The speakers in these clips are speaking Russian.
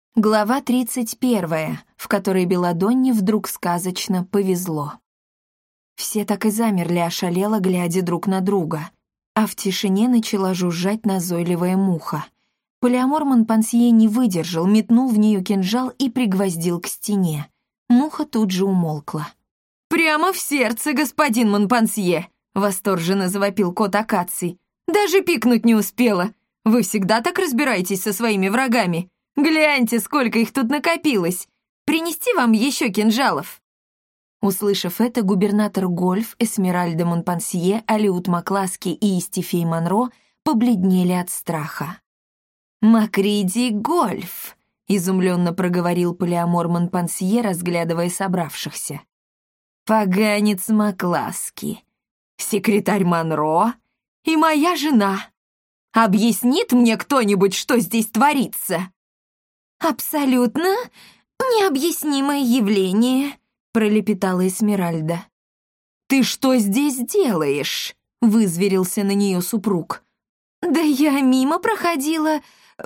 Глава 31, в которой Беладонне вдруг сказочно повезло. Все так и замерли, ошалело, глядя друг на друга. А в тишине начала жужжать назойливая муха. Полиамор Монпансье не выдержал, метнул в нее кинжал и пригвоздил к стене. Муха тут же умолкла. «Прямо в сердце, господин Монпансье!» — восторженно завопил кот Акаций. «Даже пикнуть не успела! Вы всегда так разбираетесь со своими врагами! Гляньте, сколько их тут накопилось! Принести вам еще кинжалов?» Услышав это, губернатор Гольф, Эсмеральда Монпансье, Алиут Макласки и Истифей Монро побледнели от страха. «Макриди Гольф!» — изумленно проговорил Полиамор Монпансье, разглядывая собравшихся. «Поганец Макласки, секретарь Монро и моя жена. Объяснит мне кто-нибудь, что здесь творится?» «Абсолютно необъяснимое явление», — пролепетала Эсмеральда. «Ты что здесь делаешь?» — вызверился на нее супруг. «Да я мимо проходила...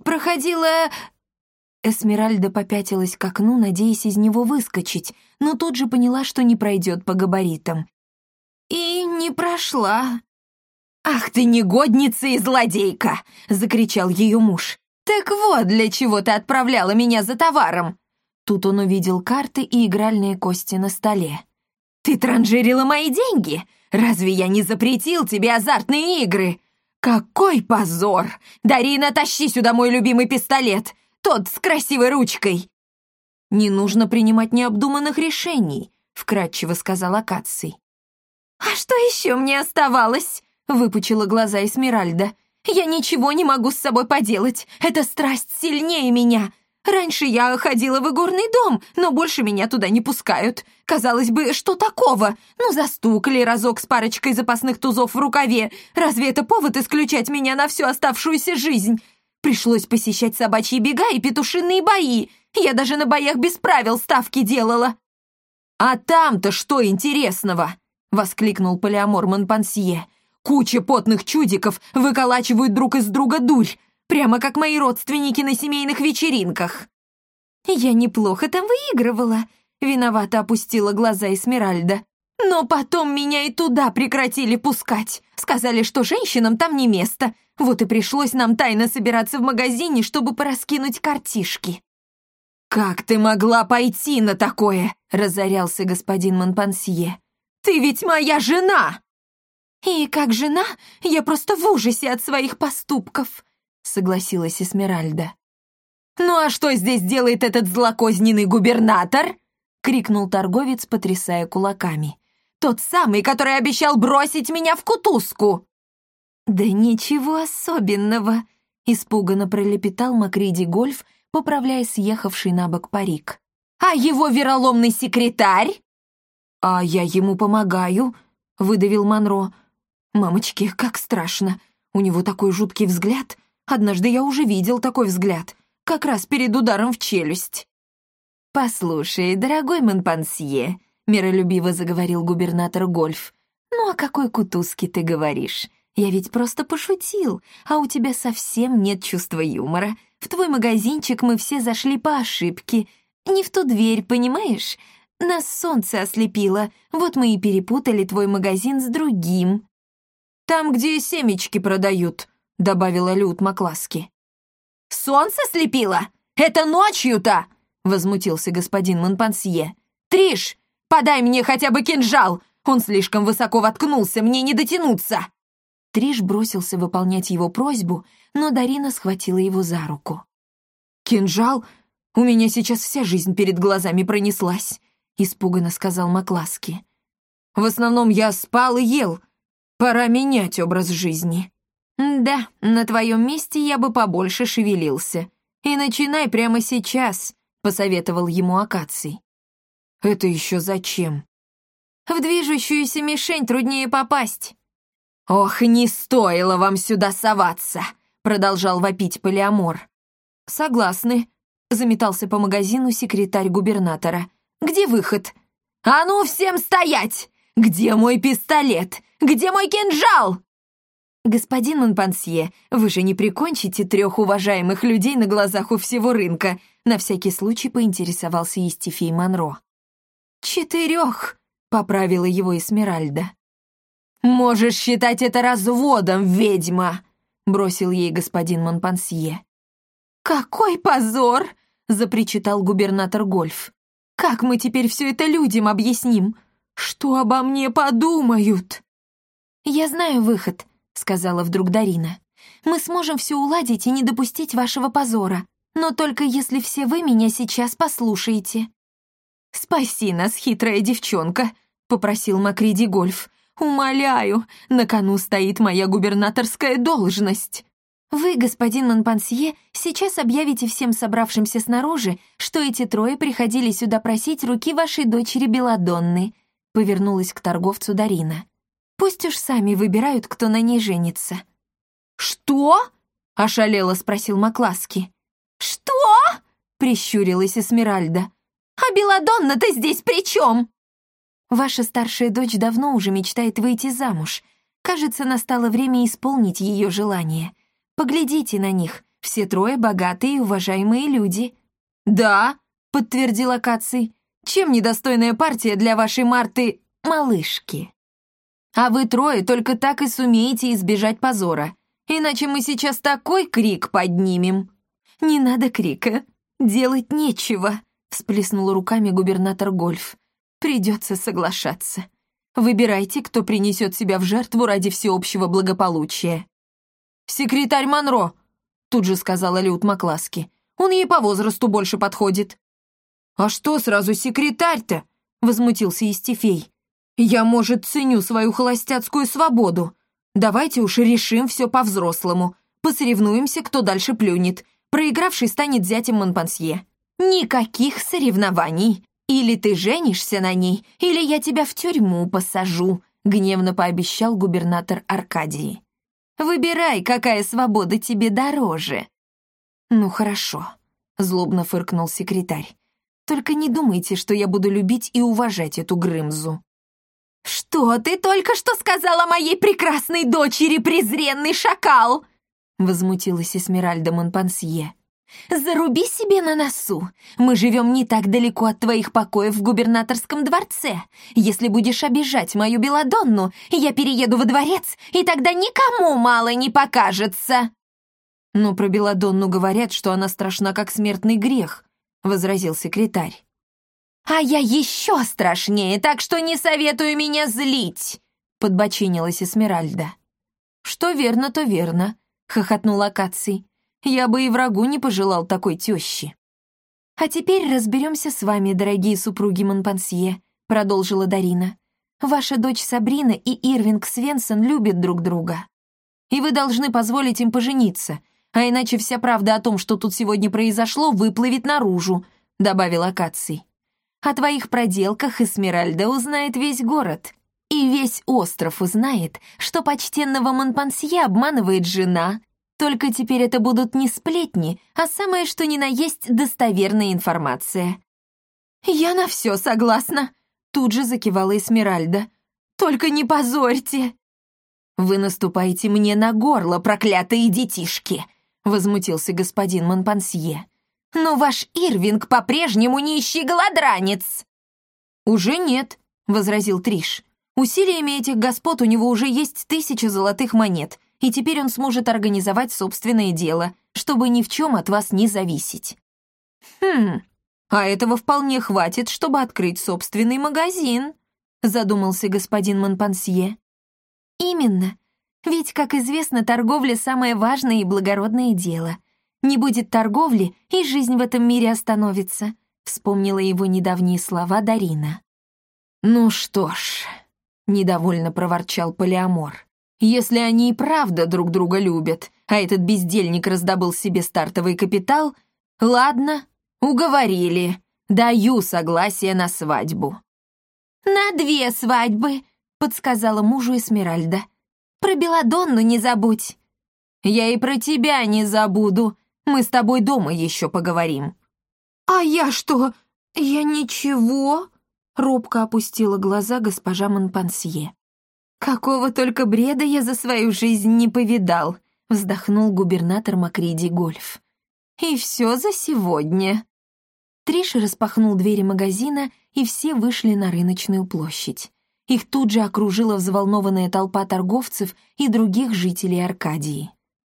Эсмеральда попятилась к окну, надеясь из него выскочить, но тут же поняла, что не пройдет по габаритам. «И не прошла». «Ах ты негодница и злодейка!» — закричал ее муж. «Так вот, для чего ты отправляла меня за товаром!» Тут он увидел карты и игральные кости на столе. «Ты транжирила мои деньги? Разве я не запретил тебе азартные игры? Какой позор! Дарина, тащи сюда мой любимый пистолет, тот с красивой ручкой!» «Не нужно принимать необдуманных решений», — вкратчиво сказал Акаций. «А что еще мне оставалось?» — выпучила глаза Эсмеральда. «Я ничего не могу с собой поделать. Эта страсть сильнее меня. Раньше я ходила в игорный дом, но больше меня туда не пускают. Казалось бы, что такого? Ну, застукали разок с парочкой запасных тузов в рукаве. Разве это повод исключать меня на всю оставшуюся жизнь? Пришлось посещать собачьи бега и петушиные бои. Я даже на боях без правил ставки делала». «А там-то что интересного?» — воскликнул Полиамор Монпансье. «Куча потных чудиков выколачивают друг из друга дурь, прямо как мои родственники на семейных вечеринках». «Я неплохо там выигрывала», — виновато опустила глаза Эсмеральда. «Но потом меня и туда прекратили пускать. Сказали, что женщинам там не место. Вот и пришлось нам тайно собираться в магазине, чтобы пораскинуть картишки». «Как ты могла пойти на такое?» — разорялся господин Монпансье. «Ты ведь моя жена!» «И как жена, я просто в ужасе от своих поступков», — согласилась Эсмеральда. «Ну а что здесь делает этот злокозненный губернатор?» — крикнул торговец, потрясая кулаками. «Тот самый, который обещал бросить меня в кутузку!» «Да ничего особенного», — испуганно пролепетал Макриди Гольф, поправляя съехавший на бок парик. «А его вероломный секретарь?» «А я ему помогаю», — выдавил Монро. «Мамочки, как страшно! У него такой жуткий взгляд. Однажды я уже видел такой взгляд, как раз перед ударом в челюсть». «Послушай, дорогой Монпансье», — миролюбиво заговорил губернатор Гольф, «ну о какой кутузке ты говоришь? Я ведь просто пошутил, а у тебя совсем нет чувства юмора. В твой магазинчик мы все зашли по ошибке. Не в ту дверь, понимаешь? Нас солнце ослепило, вот мы и перепутали твой магазин с другим». «Там, где семечки продают», — добавила Алиут Макласки. «Солнце слепило? Это ночью-то!» — возмутился господин Монпансье. «Триш, подай мне хотя бы кинжал! Он слишком высоко воткнулся, мне не дотянуться!» Триш бросился выполнять его просьбу, но Дарина схватила его за руку. «Кинжал? У меня сейчас вся жизнь перед глазами пронеслась», — испуганно сказал Макласки. «В основном я спал и ел. Пора менять образ жизни». «Да, на твоем месте я бы побольше шевелился. И начинай прямо сейчас», — посоветовал ему Акаций. «Это еще зачем?» «В движущуюся мишень труднее попасть». «Ох, не стоило вам сюда соваться», — продолжал вопить Полиамор. «Согласны», — заметался по магазину секретарь губернатора. «Где выход?» «А ну всем стоять! Где мой пистолет? Где мой кинжал?» «Господин Монпансье, вы же не прикончите 3 уважаемых людей на глазах у всего рынка. На всякий случай поинтересовался Евстифий Монро. 4, поправила его Эсмеральда. «Можешь считать это разводом, ведьма!» бросил ей господин Монпансье. «Какой позор!» запричитал губернатор Гольф. «Как мы теперь все это людям объясним? Что обо мне подумают?» «Я знаю выход», — сказала вдруг Дарина. «Мы сможем все уладить и не допустить вашего позора, но только если все вы меня сейчас послушаете». «Спаси нас, хитрая девчонка», — попросил Макриди Гольф. «Умоляю, на кону стоит моя губернаторская должность». «Вы, господин Монпансье, сейчас объявите всем собравшимся снаружи, что эти 3 приходили сюда просить руки вашей дочери Беладонны», — повернулась к торговцу Дарина. «Пусть уж сами выбирают, кто на ней женится». «Что?» — ошалело спросил Макласки. «Что?» — прищурилась Эсмеральда. «А Беладонна-то здесь при чем?» «Ваша старшая дочь давно уже мечтает выйти замуж. Кажется, настало время исполнить ее желание. Поглядите на них, все 3 богатые и уважаемые люди». «Да», — подтвердил Акаций, «чем недостойная партия для вашей Марты малышки? А вы 3 только так и сумеете избежать позора, иначе мы сейчас такой крик поднимем». «Не надо крика, делать нечего», — всплеснула руками губернатор Гольф. «Придется соглашаться. Выбирайте, кто принесет себя в жертву ради всеобщего благополучия». «Секретарь Монро», — тут же сказала Люд Макласки. «Он ей по возрасту больше подходит». «А что сразу секретарь-то?» — возмутился Евстифей. «Я, может, ценю свою холостяцкую свободу. Давайте уж решим все по-взрослому. Посоревнуемся, кто дальше плюнет. Проигравший станет зятем Монпансье». «Никаких соревнований. Или ты женишься на ней, или я тебя в тюрьму посажу», — гневно пообещал губернатор Аркадии. «Выбирай, какая свобода тебе дороже». «Ну хорошо», — злобно фыркнул секретарь. «Только не думайте, что я буду любить и уважать эту Грымзу». «Что ты только что сказала моей прекрасной дочери, презренный шакал?» — возмутилась Эсмеральда Монпансье. «Заруби себе на носу. Мы живем не так далеко от твоих покоев в губернаторском дворце. Если будешь обижать мою Беладонну, я перееду во дворец, и тогда никому мало не покажется». «Но про Беладонну говорят, что она страшна, как смертный грех», — возразил секретарь. «А я еще страшнее, так что не советую меня злить», — подбочинилась Эсмеральда. «Что верно, то верно», — хохотнул Акаций. «Я бы и врагу не пожелал такой тещи». «А теперь разберемся с вами, дорогие супруги Монпансье», — продолжила Дарина. «Ваша дочь Сабрина и Ирвинг Свенсон любят друг друга. И вы должны позволить им пожениться, а иначе вся правда о том, что тут сегодня произошло, выплывет наружу», — добавил Акаций. «О твоих проделках Эсмеральда узнает весь город, и весь остров узнает, что почтенного Монпансье обманывает жена. Только теперь это будут не сплетни, а самое что ни на есть достоверная информация». «Я на все согласна», — тут же закивала Эсмеральда. «Только не позорьте». «Вы наступаете мне на горло, проклятые детишки», — возмутился господин Монпансье. «Но ваш Ирвинг по-прежнему нищий голодранец». «Уже нет», — возразил Триш. «Усилиями этих господ у него уже есть 1000 золотых монет, и теперь он сможет организовать собственное дело, чтобы ни в чем от вас не зависеть». А этого вполне хватит, чтобы открыть собственный магазин», задумался господин Монпансье. «Именно. Ведь, как известно, торговля — самое важное и благородное дело. Не будет торговли, и жизнь в этом мире остановится», вспомнила его недавние слова Дарина. «Ну что ж», — недовольно проворчал Полиамор, «если они и правда друг друга любят, а этот бездельник раздобыл себе стартовый капитал, ладно, уговорили, даю согласие на свадьбу». «На 2 свадьбы», — подсказала мужу Эсмеральда. «Про Беладонну не забудь». «Я и про тебя не забуду, мы с тобой дома еще поговорим». «А я что? Я ничего?» — робко опустила глаза госпожа Монпансье. «Какого только бреда я за свою жизнь не повидал», — вздохнул губернатор Макриди Гольф. «И все за сегодня». Триш распахнул двери магазина, и все вышли на рыночную площадь. Их тут же окружила взволнованная толпа торговцев и других жителей Аркадии.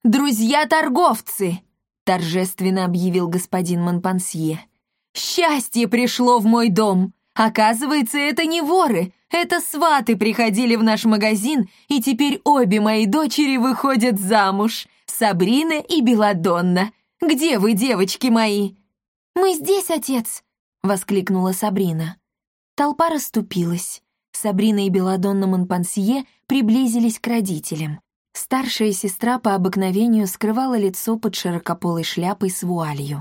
«Друзья-торговцы!» — торжественно объявил господин Монпансье. «Счастье пришло в мой дом! Оказывается, это не воры, это сваты приходили в наш магазин, и теперь обе мои дочери выходят замуж, Сабрина и Беладонна. Где вы, девочки мои?» «Мы здесь, отец!» — воскликнула Сабрина. Толпа расступилась. Сабрина и Беладонна Монпансье приблизились к родителям. Старшая сестра по обыкновению скрывала лицо под широкополой шляпой с вуалью.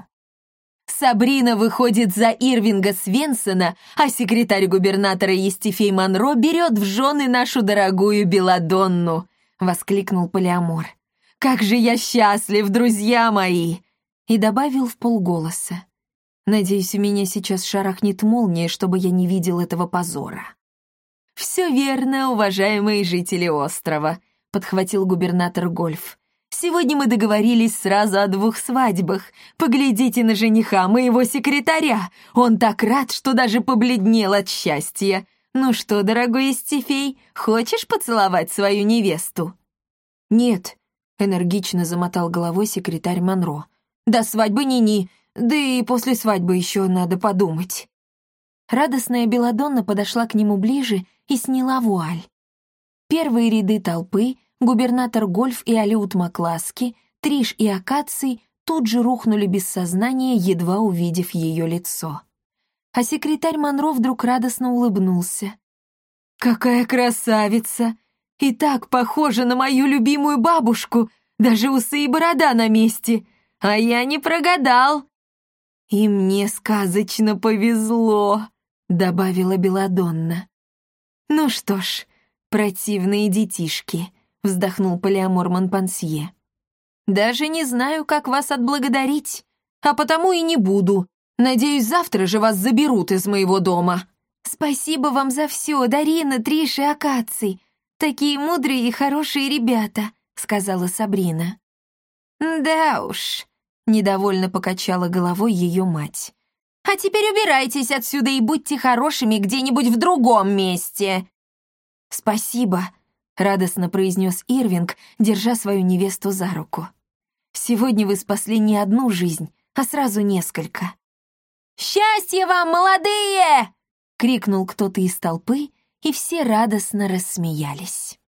«Сабрина выходит за Ирвинга Свенсона, а секретарь губернатора Естифей Монро берет в жены нашу дорогую Беладонну!» — воскликнул Полиамор. «Как же я счастлив, друзья мои!» И добавил вполголоса. «Надеюсь, у меня сейчас шарахнет молния, чтобы я не видел этого позора». «Все верно, уважаемые жители острова», — подхватил губернатор Гольф. «Сегодня мы договорились сразу о 2 свадьбах. Поглядите на жениха, моего секретаря. Он так рад, что даже побледнел от счастья. Ну что, дорогой Естифей, хочешь поцеловать свою невесту?» «Нет», — энергично замотал головой секретарь Монро. «До свадьбы ни-ни, да и после свадьбы еще надо подумать». Радостная Беладонна подошла к нему ближе и сняла вуаль. Первые ряды толпы, губернатор Гольф и Алиут Макласки, Триш и Акаций тут же рухнули без сознания, едва увидев ее лицо. А секретарь Монро вдруг радостно улыбнулся. «Какая красавица! И так похожа на мою любимую бабушку, даже усы и борода на месте! А я не прогадал!» «И мне сказочно повезло», — добавила Беладонна. «Ну что ж, противные детишки», — вздохнул Полиамор Монпансье. «Даже не знаю, как вас отблагодарить, а потому и не буду. Надеюсь, завтра же вас заберут из моего дома». «Спасибо вам за все, Дарина, Триш и Акаций. Такие мудрые и хорошие ребята», — сказала Сабрина. «Да уж», — недовольно покачала головой ее мать. «А теперь убирайтесь отсюда и будьте хорошими где-нибудь в другом месте». «Спасибо», — радостно произнес Ирвинг, держа свою невесту за руку. «Сегодня вы спасли не одну жизнь, а сразу несколько». «Счастья вам, молодые!» — крикнул кто-то из толпы, и все радостно рассмеялись.